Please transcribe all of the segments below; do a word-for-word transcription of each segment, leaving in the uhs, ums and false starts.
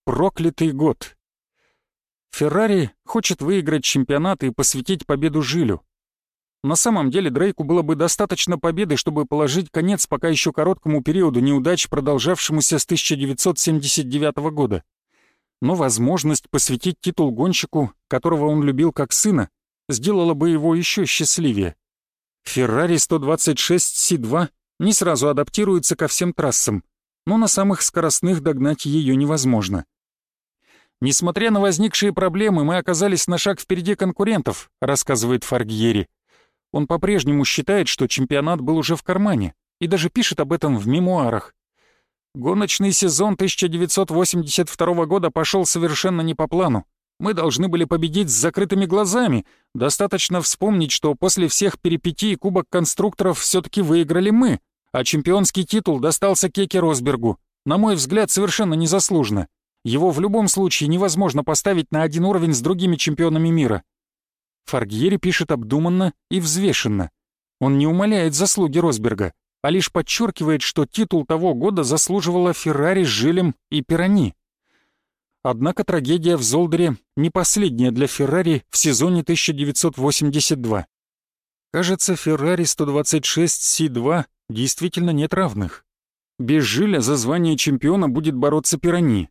Проклятый год. Феррари хочет выиграть чемпионат и посвятить победу Жилю. На самом деле Дрейку было бы достаточно победы, чтобы положить конец пока еще короткому периоду неудач, продолжавшемуся с тысяча девятьсот семьдесят девятого года. Но возможность посвятить титул гонщику, которого он любил как сына, сделала бы его еще счастливее. Феррари сто двадцать шесть си два не сразу адаптируется ко всем трассам, но на самых скоростных догнать ее невозможно. «Несмотря на возникшие проблемы, мы оказались на шаг впереди конкурентов», рассказывает Фаргьери. Он по-прежнему считает, что чемпионат был уже в кармане, и даже пишет об этом в мемуарах. «Гоночный сезон тысяча девятьсот восемьдесят второго года пошел совершенно не по плану. Мы должны были победить с закрытыми глазами. Достаточно вспомнить, что после всех перипетий Кубок конструкторов все-таки выиграли мы, а чемпионский титул достался Кеке Росбергу. На мой взгляд, совершенно незаслуженно. Его в любом случае невозможно поставить на один уровень с другими чемпионами мира». Фаргьери пишет обдуманно и взвешенно. Он не умаляет заслуги Росберга, а лишь подчеркивает, что титул того года заслуживала Феррари с Жилем и Пирани. Однако трагедия в Золдере не последняя для Феррари в сезоне тысяча девятьсот восемьдесят два. Кажется, Феррари сто двадцать шесть си два действительно нет равных. Без Жиля за звание чемпиона будет бороться Пирани.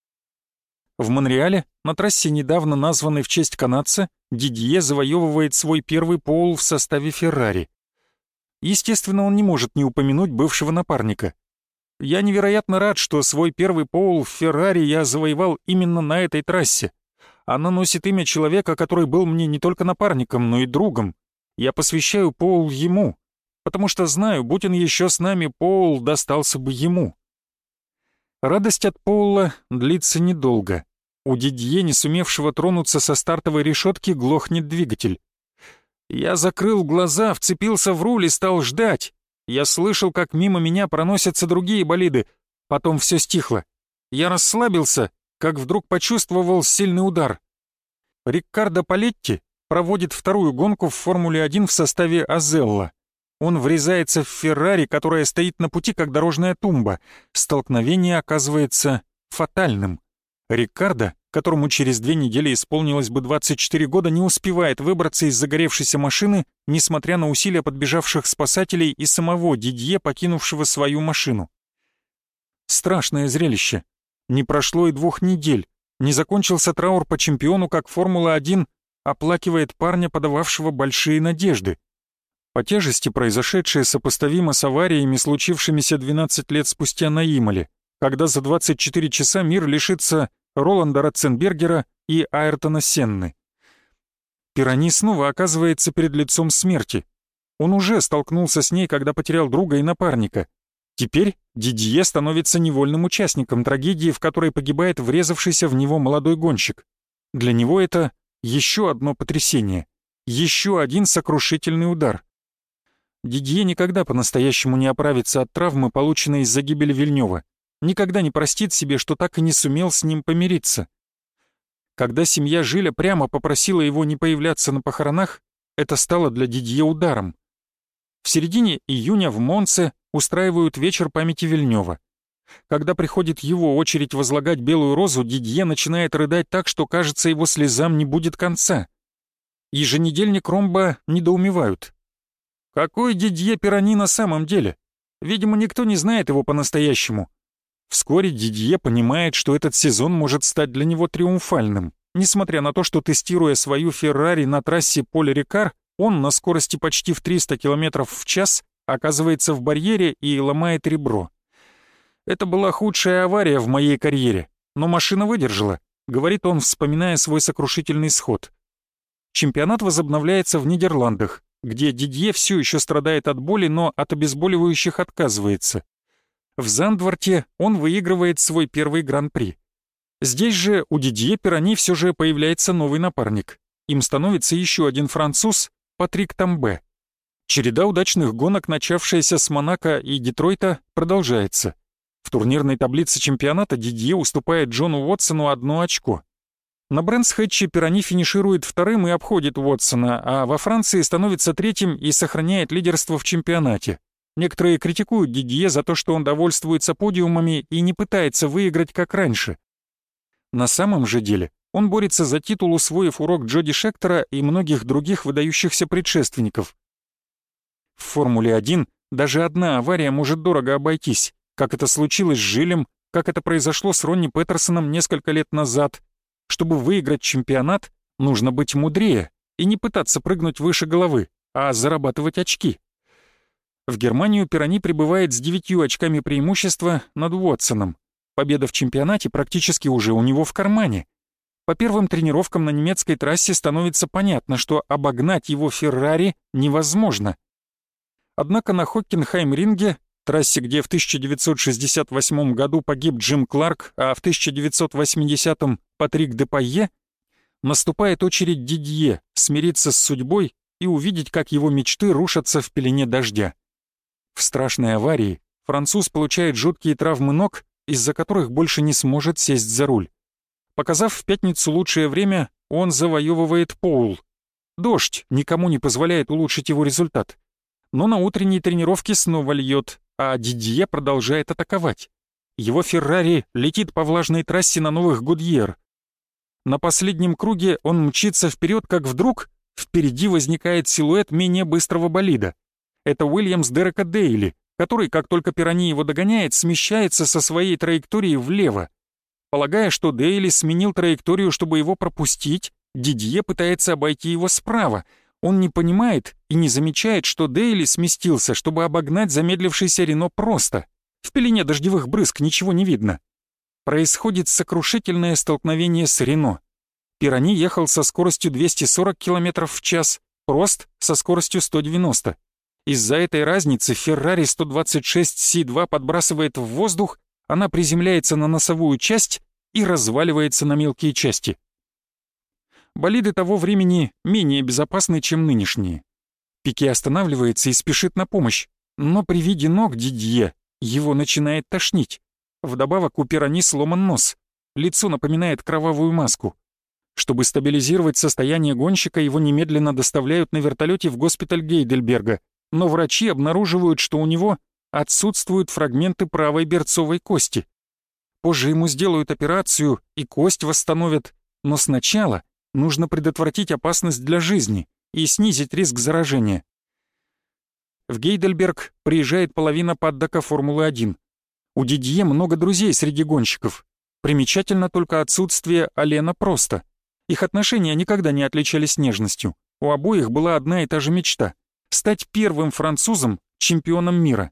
В Монреале, на трассе, недавно названной в честь канадца, Дидье завоевывает свой первый поул в составе Феррари. Естественно, он не может не упомянуть бывшего напарника. «Я невероятно рад, что свой первый поул в Феррари я завоевал именно на этой трассе. Она носит имя человека, который был мне не только напарником, но и другом. Я посвящаю поул ему, потому что знаю, будь он еще с нами, поул достался бы ему». Радость от поула длится недолго. У Дидье, не сумевшего тронуться со стартовой решетки, глохнет двигатель. «Я закрыл глаза, вцепился в руль и стал ждать. Я слышал, как мимо меня проносятся другие болиды. Потом все стихло. Я расслабился, как вдруг почувствовал сильный удар. Риккардо Палетти проводит вторую гонку в Формуле один в составе Азелла. Он врезается в Феррари, которая стоит на пути, как дорожная тумба. Столкновение оказывается фатальным. Риккардо, которому через две недели исполнилось бы двадцать четыре года, не успевает выбраться из загоревшейся машины, несмотря на усилия подбежавших спасателей и самого Дидье, покинувшего свою машину. Страшное зрелище. Не прошло и двух недель. Не закончился траур по чемпиону, как Формула один оплакивает парня, подававшего большие надежды. По тяжести произошедшее сопоставимо с авариями, случившимися двенадцать лет спустя на Имоле, когда за двадцать четыре часа мир лишится Роланда Ратценбергера и Айртона Сенны. Пирани снова оказывается перед лицом смерти. Он уже столкнулся с ней, когда потерял друга и напарника. Теперь Дидье становится невольным участником трагедии, в которой погибает врезавшийся в него молодой гонщик. Для него это еще одно потрясение, еще один сокрушительный удар. Дидье никогда по-настоящему не оправится от травмы, полученной из-за гибели Вильнёва. Никогда не простит себе, что так и не сумел с ним помириться. Когда семья Жиля прямо попросила его не появляться на похоронах, это стало для Дидье ударом. В середине июня в Монце устраивают вечер памяти Вильнёва. Когда приходит его очередь возлагать белую розу, Дидье начинает рыдать так, что, кажется, его слезам не будет конца. Еженедельник Ромба недоумевают. Какой Дидье Пирани на самом деле? Видимо, никто не знает его по-настоящему. Вскоре Дидье понимает, что этот сезон может стать для него триумфальным. Несмотря на то, что, тестируя свою Феррари на трассе Поль-Рикар, он на скорости почти в триста километров в час оказывается в барьере и ломает ребро. «Это была худшая авария в моей карьере, но машина выдержала», — говорит он, вспоминая свой сокрушительный сход. Чемпионат возобновляется в Нидерландах, где Дидье все еще страдает от боли, но от обезболивающих отказывается. В Зандворте он выигрывает свой первый гран-при. Здесь же у Дидье Пирани все же появляется новый напарник. Им становится еще один француз — Патрик Тамбе. Череда удачных гонок, начавшаяся с Монако и Детройта, продолжается. В турнирной таблице чемпионата Дидье уступает Джону Уотсону одно очко. На Брэнс-Хэтче Пирани финиширует вторым и обходит Уотсона, а во Франции становится третьим и сохраняет лидерство в чемпионате. Некоторые критикуют Дидье за то, что он довольствуется подиумами и не пытается выиграть как раньше. На самом же деле он борется за титул, усвоив урок Джоди Шектора и многих других выдающихся предшественников. В Формуле один даже одна авария может дорого обойтись, как это случилось с Жилем, как это произошло с Ронни Петерсоном несколько лет назад. Чтобы выиграть чемпионат, нужно быть мудрее и не пытаться прыгнуть выше головы, а зарабатывать очки. В Германию Пирани прибывает с девятью очками преимущества над Уотсоном. Победа в чемпионате практически уже у него в кармане. По первым тренировкам на немецкой трассе становится понятно, что обогнать его Феррари невозможно. Однако на Хоккенхайм-ринге, трассе, где в тысяча девятьсот шестьдесят восьмом году погиб Джим Кларк, а в тысяча девятьсот восьмидесятом Патрик Депайе, наступает очередь Дидье смириться с судьбой и увидеть, как его мечты рушатся в пелене дождя. В страшной аварии француз получает жуткие травмы ног, из-за которых больше не сможет сесть за руль. Показав в пятницу лучшее время, он завоевывает поул. Дождь никому не позволяет улучшить его результат. Но на утренней тренировке снова льет, а Дидье продолжает атаковать. Его Феррари летит по влажной трассе на Новых Гудьер. На последнем круге он мчится вперед, как вдруг впереди возникает силуэт менее быстрого болида. Это Уильямс Дерека Дейли, который, как только Пирани его догоняет, смещается со своей траектории влево. Полагая, что Дейли сменил траекторию, чтобы его пропустить, Дидье пытается обойти его справа. Он не понимает и не замечает, что Дейли сместился, чтобы обогнать замедлившийся Рено просто. В пелене дождевых брызг ничего не видно. Происходит сокрушительное столкновение с Рено. Пирани ехал со скоростью двести сорок километров в час, Прост со скоростью сто девяносто. Из-за этой разницы Феррари сто двадцать шесть си два подбрасывает в воздух, она приземляется на носовую часть и разваливается на мелкие части. Болиды того времени менее безопасны, чем нынешние. Пике останавливается и спешит на помощь, но при виде ног Дидье его начинает тошнить. Вдобавок у Пирани сломан нос, лицо напоминает кровавую маску. Чтобы стабилизировать состояние гонщика, его немедленно доставляют на вертолете в госпиталь Гейдельберга, но врачи обнаруживают, что у него отсутствуют фрагменты правой берцовой кости. Позже ему сделают операцию и кость восстановят, но сначала нужно предотвратить опасность для жизни и снизить риск заражения. В Гейдельберг приезжает половина паддока Формулы один. У Дидье много друзей среди гонщиков. Примечательно только отсутствие Алена Проста. Их отношения никогда не отличались нежностью. У обоих была одна и та же мечта — стать первым французом чемпионом мира.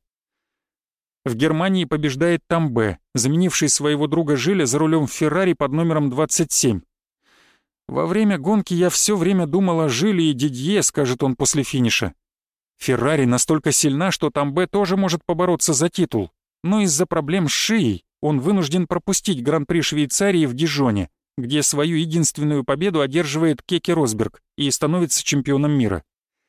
В Германии побеждает Тамбе, заменивший своего друга Жиля за рулем Феррари под номером двадцать семь. «Во время гонки я все время думал о Жиле и Дидье», — скажет он после финиша. Феррари настолько сильна, что Тамбе тоже может побороться за титул, но из-за проблем с шеей он вынужден пропустить Гран-при Швейцарии в Дижоне, где свою единственную победу одерживает Кеке Росберг и становится чемпионом мира.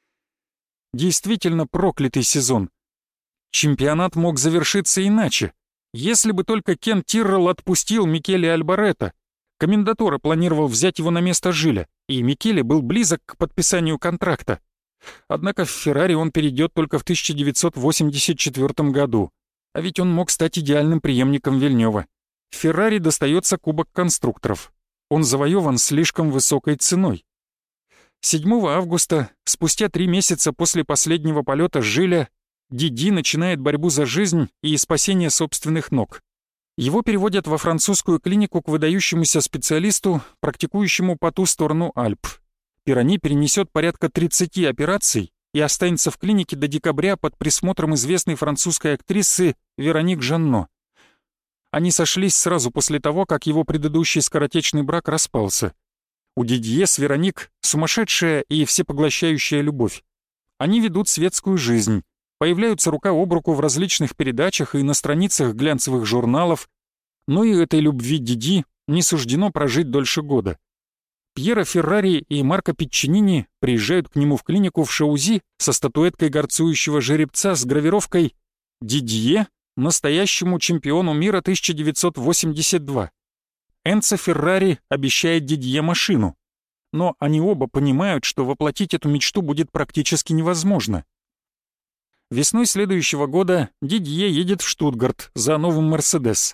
Действительно проклятый сезон. Чемпионат мог завершиться иначе, если бы только Кен Тиррелл отпустил Микеле Альборетто. Комендатура планировал взять его на место Жиля, и Микеле был близок к подписанию контракта. Однако в Феррари он перейдет только в тысяча девятьсот восемьдесят четвёртом году, а ведь он мог стать идеальным преемником Вильнёва. Феррари достается Кубок конструкторов. Он завоеван слишком высокой ценой. седьмого августа, спустя три месяца после последнего полета Жиля, Диди начинает борьбу за жизнь и спасение собственных ног. Его переводят во французскую клинику к выдающемуся специалисту, практикующему по ту сторону Альп. Пирани перенесет порядка тридцати операций и останется в клинике до декабря под присмотром известной французской актрисы Вероник Жанно. Они сошлись сразу после того, как его предыдущий скоротечный брак распался. У Дидье с Вероник сумасшедшая и всепоглощающая любовь. Они ведут светскую жизнь, появляются рука об руку в различных передачах и на страницах глянцевых журналов, но и этой любви Диди не суждено прожить дольше года. Пьеро Феррари и Марко Пиччинини приезжают к нему в клинику в Шаузи со статуэткой горцующего жеребца с гравировкой «Дидье настоящему чемпиону мира тысяча девятьсот восемьдесят два». Энцо Феррари обещает Дидье машину, но они оба понимают, что воплотить эту мечту будет практически невозможно. Весной следующего года Дидье едет в Штутгарт за новым «Мерседес».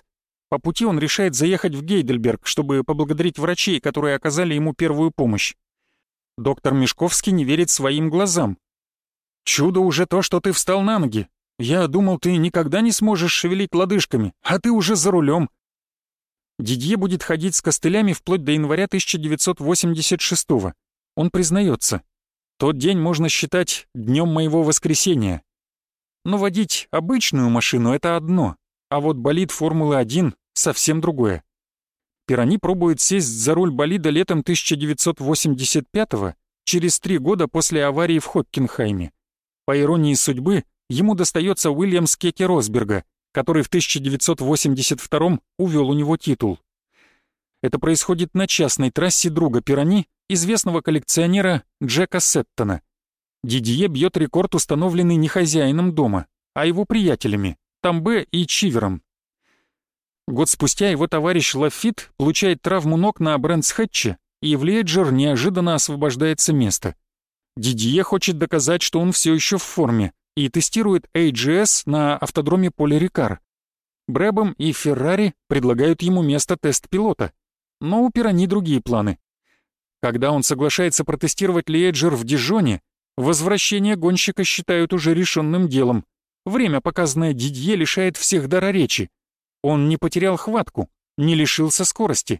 По пути он решает заехать в Гейдельберг, чтобы поблагодарить врачей, которые оказали ему первую помощь. Доктор Мешковский не верит своим глазам. «Чудо уже то, что ты встал на ноги. Я думал, ты никогда не сможешь шевелить лодыжками, а ты уже за рулем». Дидье будет ходить с костылями вплоть до января тысяча девятьсот восемьдесят шестого. Он признается: «Тот день можно считать днем моего воскресения». Но водить обычную машину — это одно, а вот болид Формулы один — совсем другое. Пирани пробует сесть за руль болида летом тысяча девятьсот восемьдесят пятого, через три года после аварии в Хоккенхайме. По иронии судьбы, ему достается Уильямс Кеки Росберга, который в тысяча девятьсот восемьдесят втором увел у него титул. Это происходит на частной трассе друга Пирани, известного коллекционера Джека Сеттона. Дидье бьет рекорд, установленный не хозяином дома, а его приятелями Тамбе и Чивером. Год спустя его товарищ Лафит получает травму ног на Брэнкс-Хэтче, и в Лиэджер неожиданно освобождается место. Дидье хочет доказать, что он все еще в форме, и тестирует эй джи эс на автодроме Поле Рикар. Брэбом и Феррари предлагают ему место тест-пилота, но у Пирани другие планы. Когда он соглашается протестировать Лиэджер в Дижоне, возвращение гонщика считают уже решенным делом. Время, показанное Дидье, лишает всех дара речи. Он не потерял хватку, не лишился скорости.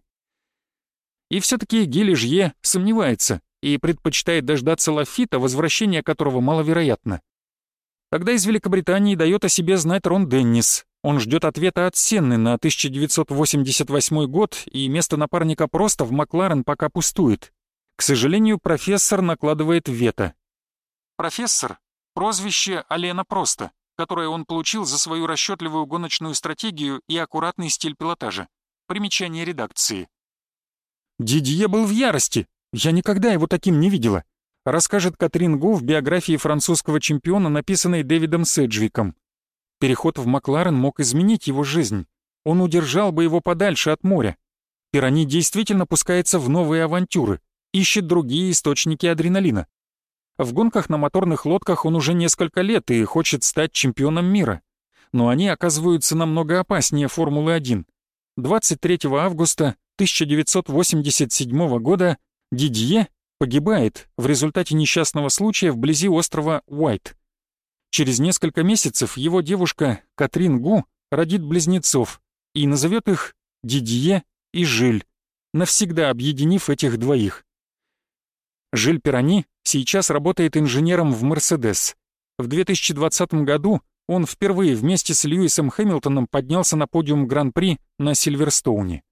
И все-таки Ги Лежье сомневается и предпочитает дождаться Лафита, возвращение которого маловероятно. Тогда из Великобритании дает о себе знать Рон Деннис. Он ждет ответа от Сенны на тысяча девятьсот восемьдесят восьмой год, и место напарника Проста в Макларен пока пустует. К сожалению, профессор накладывает вето. Профессор — прозвище Алена Проста, которое он получил за свою расчетливую гоночную стратегию и аккуратный стиль пилотажа. Примечание редакции. Дидье был в ярости. Я никогда его таким не видела, расскажет Катрин Гу в биографии французского чемпиона, написанной Дэвидом Седжвиком. Переход в Макларен мог изменить его жизнь. Он удержал бы его подальше от моря. Пирани действительно пускается в новые авантюры, ищет другие источники адреналина. В гонках на моторных лодках он уже несколько лет и хочет стать чемпионом мира. Но они оказываются намного опаснее Формулы один. двадцать третьего августа тысяча девятьсот восемьдесят седьмого года Дидье погибает в результате несчастного случая вблизи острова Уайт. Через несколько месяцев его девушка Катрин Гу родит близнецов и назовет их Дидье и Жиль, навсегда объединив этих двоих. Жиль Пирани сейчас работает инженером в «Мерседес». В две тысячи двадцатом году он впервые вместе с Льюисом Хэмилтоном поднялся на подиум Гран-при на Сильверстоуне.